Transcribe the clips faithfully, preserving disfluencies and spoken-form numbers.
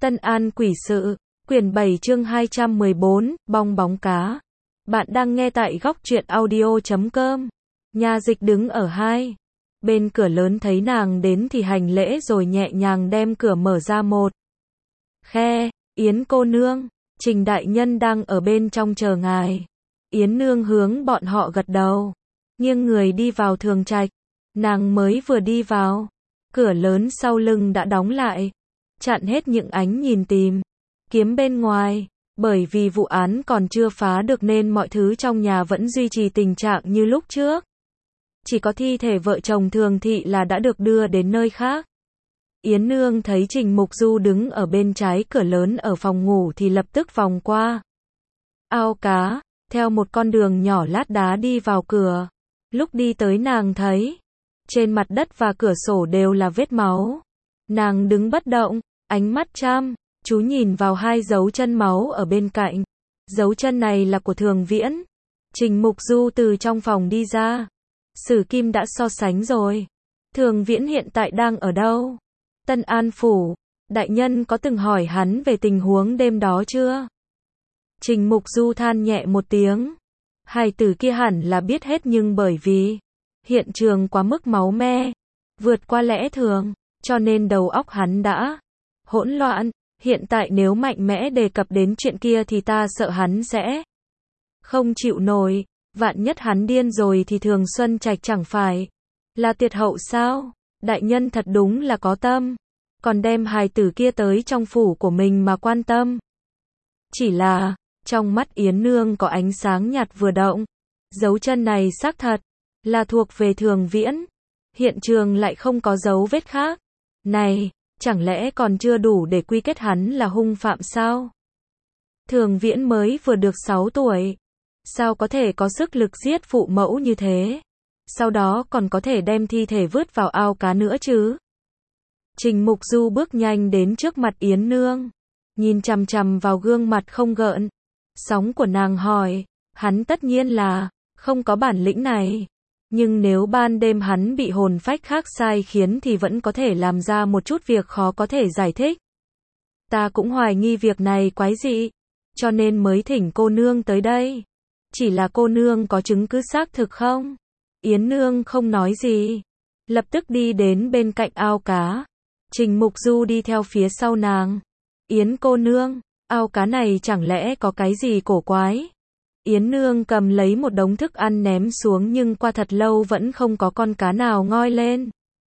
Tân An quỷ sự, quyển bảy chương hai trăm mười bốn, bong bóng cá. Bạn đang nghe tại góc truyện audio chấm com. Nha Dịch đứng ở hai bên cửa lớn thấy nàng đến thì hành lễ rồi nhẹ nhàng đem cửa mở ra một khe. Yến cô nương, Trình đại nhân đang ở bên trong chờ ngài. Yến nương hướng bọn họ gật đầu, nghiêng người đi vào thường trạch. Nàng mới vừa đi vào, cửa lớn sau lưng đã đóng lại, chặn hết những ánh nhìn tìm kiếm bên ngoài. Bởi vì vụ án còn chưa phá được nên mọi thứ trong nhà vẫn duy trì tình trạng như lúc trước. Chỉ có thi thể vợ chồng Thường Thị là đã được đưa đến nơi khác. Yến nương thấy Trình Mục Du đứng ở bên trái cửa lớn ở phòng ngủ thì lập tức vòng qua ao cá, theo một con đường nhỏ lát đá đi vào cửa. Lúc đi tới nàng thấy trên mặt đất và cửa sổ đều là vết máu. Nàng đứng bất động, ánh mắt chăm chú nhìn vào hai dấu chân máu ở bên cạnh. Dấu chân này là của Thường Viễn. Trình Mục Du từ trong phòng đi ra. Sử Kim đã so sánh rồi. Thường Viễn hiện tại đang ở đâu? Tân An phủ. Đại nhân có từng hỏi hắn về tình huống đêm đó chưa? Trình Mục Du than nhẹ một tiếng. Hài tử kia hẳn là biết hết nhưng bởi vì hiện trường quá mức máu me, vượt qua lẽ thường, cho nên đầu óc hắn đã hỗn loạn. Hiện tại nếu mạnh mẽ đề cập đến chuyện kia thì ta sợ hắn sẽ không chịu nổi. Vạn nhất hắn điên rồi thì Thường Xuân Trạch chẳng phải là tiệt hậu sao? Đại nhân thật đúng là có tâm, còn đem hài tử kia tới trong phủ của mình mà quan tâm. Chỉ là, trong mắt Yến nương có ánh sáng nhạt vừa động. Dấu chân này xác thật là thuộc về Thường Viễn. Hiện trường lại không có dấu vết khác. Này, chẳng lẽ còn chưa đủ để quy kết hắn là hung phạm sao? Thường Viễn mới vừa được sáu tuổi, sao có thể có sức lực giết phụ mẫu như thế? Sau đó còn có thể đem thi thể vứt vào ao cá nữa chứ? Trình Mục Du bước nhanh đến trước mặt Yến nương, nhìn chằm chằm vào gương mặt không gợn sóng của nàng hỏi, hắn tất nhiên là không có bản lĩnh này. Nhưng nếu ban đêm hắn bị hồn phách khác sai khiến thì vẫn có thể làm ra một chút việc khó có thể giải thích. Ta cũng hoài nghi việc này quái dị, cho nên mới thỉnh cô nương tới đây. Chỉ là cô nương có chứng cứ xác thực không? Yến nương không nói gì, lập tức đi đến bên cạnh ao cá. Trình Mục Du đi theo phía sau nàng. Yến cô nương, ao cá này chẳng lẽ có cái gì cổ quái? Yến nương cầm lấy một đống thức ăn ném xuống nhưng qua thật lâu vẫn không có con cá nào ngoi lên.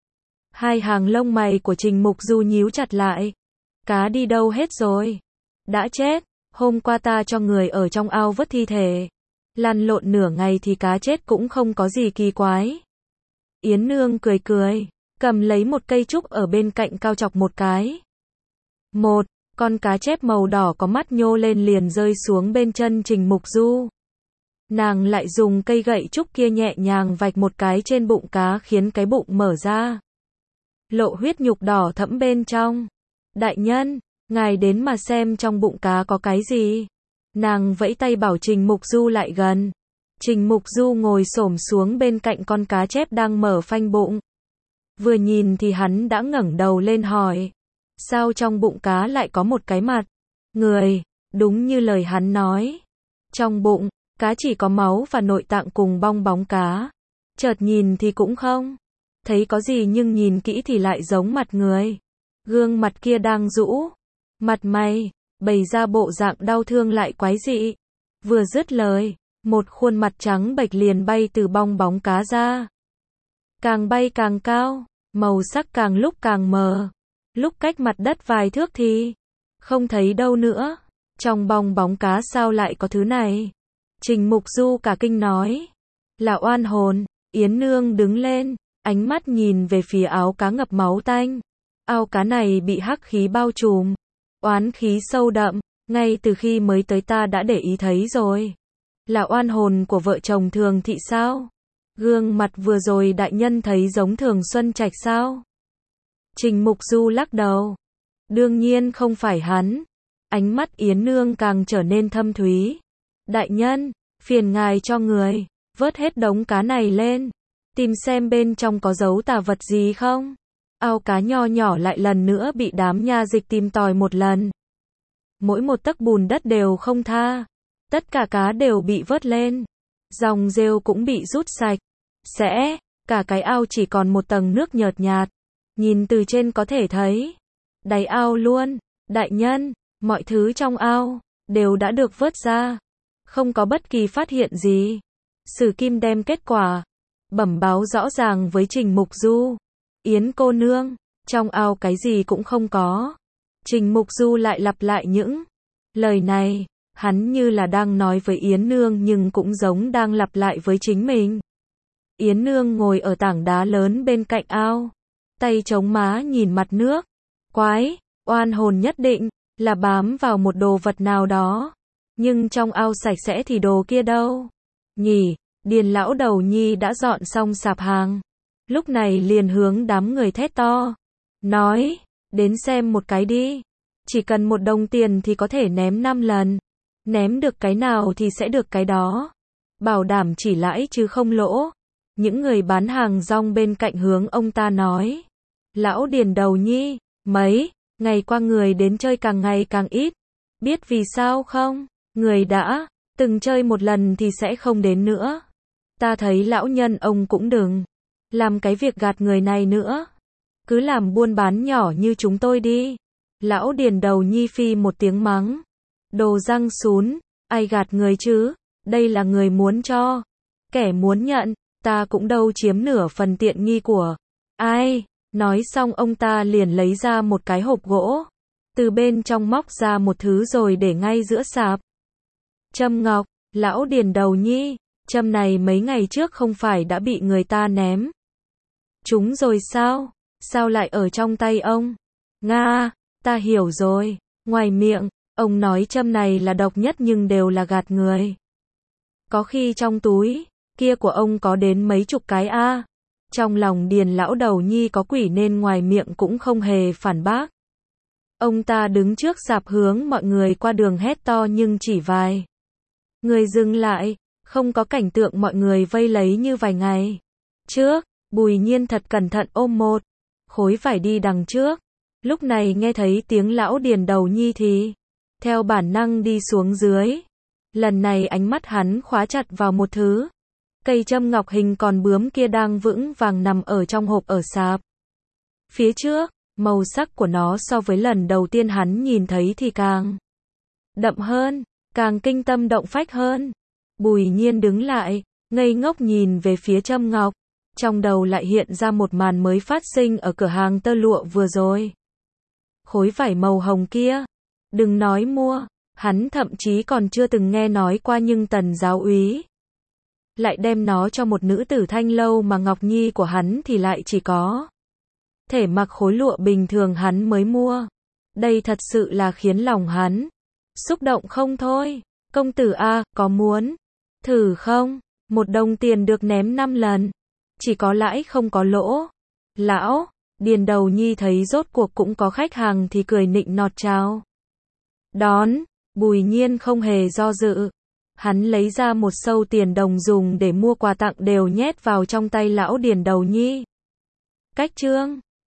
Hai hàng lông mày của Trình Mục Du nhíu chặt lại. Cá đi đâu hết rồi? Đã chết, hôm qua ta cho người ở trong ao vớt thi thể. Lăn lộn nửa ngày thì cá chết cũng không có gì kỳ quái. Yến nương cười cười, cầm lấy một cây trúc ở bên cạnh cao chọc một cái. Một con cá chép màu đỏ có mắt nhô lên liền rơi xuống bên chân Trình Mục Du. Nàng lại dùng cây gậy trúc kia nhẹ nhàng vạch một cái trên bụng cá khiến cái bụng mở ra. Lộ huyết nhục đỏ thẫm bên trong. Đại nhân, ngài đến mà xem trong bụng cá có cái gì. Nàng vẫy tay bảo Trình Mục Du lại gần. Trình Mục Du ngồi xổm xuống bên cạnh con cá chép đang mở phanh bụng. Vừa nhìn thì hắn đã ngẩng đầu lên hỏi. Sao trong bụng cá lại có một cái mặt người? Đúng như lời hắn nói. Trong bụng cá chỉ có máu và nội tạng cùng bong bóng cá. Chợt nhìn thì cũng không thấy có gì nhưng nhìn kỹ thì lại giống mặt người. Gương mặt kia đang rũ mặt mày, bày ra bộ dạng đau thương lại quái dị. Vừa dứt lời, một khuôn mặt trắng bệch liền bay từ bong bóng cá ra. Càng bay càng cao, màu sắc càng lúc càng mờ. Lúc cách mặt đất vài thước thì không thấy đâu nữa. Trong bong bóng cá sao lại có thứ này? Trình Mục Du cả kinh nói. Là oan hồn. Yến nương đứng lên, ánh mắt nhìn về phía áo cá ngập máu tanh. Ao cá này bị hắc khí bao trùm, oán khí sâu đậm. Ngay từ khi mới tới ta đã để ý thấy rồi. Là oan hồn của vợ chồng Thường Thị sao? Gương mặt vừa rồi đại nhân thấy giống Thường Xuân Trạch sao? Trình Mục Du lắc đầu. Đương nhiên không phải hắn. Ánh mắt Yến nương càng trở nên thâm thúy. Đại nhân, phiền ngài cho người vớt hết đống cá này lên, tìm xem bên trong có dấu tà vật gì không. Ao cá nho nhỏ lại lần nữa bị đám nha dịch tìm tòi một lần. Mỗi một tấc bùn đất đều không tha. Tất cả cá đều bị vớt lên. Dòng rêu cũng bị rút sạch. Sẽ, cả cái ao chỉ còn một tầng nước nhợt nhạt. Nhìn từ trên có thể thấy. Đáy ao luôn. Đại nhân, mọi thứ trong ao đều đã được vớt ra. Không có bất kỳ phát hiện gì. Sử Kim đem kết quả bẩm báo rõ ràng với Trình Mục Du. Yến cô nương, trong ao cái gì cũng không có. Trình Mục Du lại lặp lại những lời này. Hắn như là đang nói với Yến nương nhưng cũng giống đang lặp lại với chính mình. Yến nương ngồi ở tảng đá lớn bên cạnh ao. Tay chống má nhìn mặt nước. Quái, oan hồn nhất định là bám vào một đồ vật nào đó. Nhưng trong ao sạch sẽ thì đồ kia đâu? Nhỉ, Điền lão đầu nhi đã dọn xong sạp hàng. Lúc này liền hướng đám người thét to. Nói, đến xem một cái đi. Chỉ cần một đồng tiền thì có thể ném năm lần. Ném được cái nào thì sẽ được cái đó. Bảo đảm chỉ lãi chứ không lỗ. Những người bán hàng rong bên cạnh hướng ông ta nói. Lão Điền đầu nhi, mấy ngày qua người đến chơi càng ngày càng ít. Biết vì sao không? Người đã từng chơi một lần thì sẽ không đến nữa. Ta thấy lão nhân ông cũng đừng làm cái việc gạt người này nữa. Cứ làm buôn bán nhỏ như chúng tôi đi. Lão Điền đầu nhi phi một tiếng mắng. Đồ răng sún, ai gạt người chứ? Đây là người muốn cho. Kẻ muốn nhận, ta cũng đâu chiếm nửa phần tiện nghi của ai. Nói xong ông ta liền lấy ra một cái hộp gỗ. Từ bên trong móc ra một thứ rồi để ngay giữa sạp. Châm ngọc, lão Điền đầu nhi, châm này mấy ngày trước không phải đã bị người ta ném chúng rồi sao? Sao lại ở trong tay ông? Nga, ta hiểu rồi. Ngoài miệng, ông nói châm này là độc nhất nhưng đều là gạt người. Có khi trong túi kia của ông có đến mấy chục cái a. À. Trong lòng Điền lão đầu nhi có quỷ nên ngoài miệng cũng không hề phản bác. Ông ta đứng trước sạp hướng mọi người qua đường hét to nhưng chỉ vài người dừng lại, không có cảnh tượng mọi người vây lấy như vài ngày trước. Bùi Nhiên thật cẩn thận ôm một khối vải đi đằng trước. Lúc này nghe thấy tiếng lão Điền đầu nhi thì theo bản năng đi xuống dưới. Lần này ánh mắt hắn khóa chặt vào một thứ. Cây châm ngọc hình còn bướm kia đang vững vàng nằm ở trong hộp ở sạp phía trước. Màu sắc của nó so với lần đầu tiên hắn nhìn thấy thì càng đậm hơn, càng kinh tâm động phách hơn. Bùi Nhiên đứng lại, ngây ngốc nhìn về phía châm ngọc. Trong đầu lại hiện ra một màn mới phát sinh ở cửa hàng tơ lụa vừa rồi. Khối vải màu hồng kia, đừng nói mua, hắn thậm chí còn chưa từng nghe nói qua nhưng Tần giáo úy lại đem nó cho một nữ tử Thanh Lâu mà Ngọc Nhi của hắn thì lại chỉ có thể mặc khối lụa bình thường hắn mới mua. Đây thật sự là khiến lòng hắn xúc động không thôi. Công tử a, có muốn thử không? Một đồng tiền được ném năm lần. Chỉ có lãi không có lỗ. Lão Điền đầu nhi thấy rốt cuộc cũng có khách hàng thì cười nịnh nọt chào đón. Bùi Nhiên không hề do dự. Hắn lấy ra một sâu tiền đồng dùng để mua quà tặng đều nhét vào trong tay lão Điền đầu nhi. Cách trương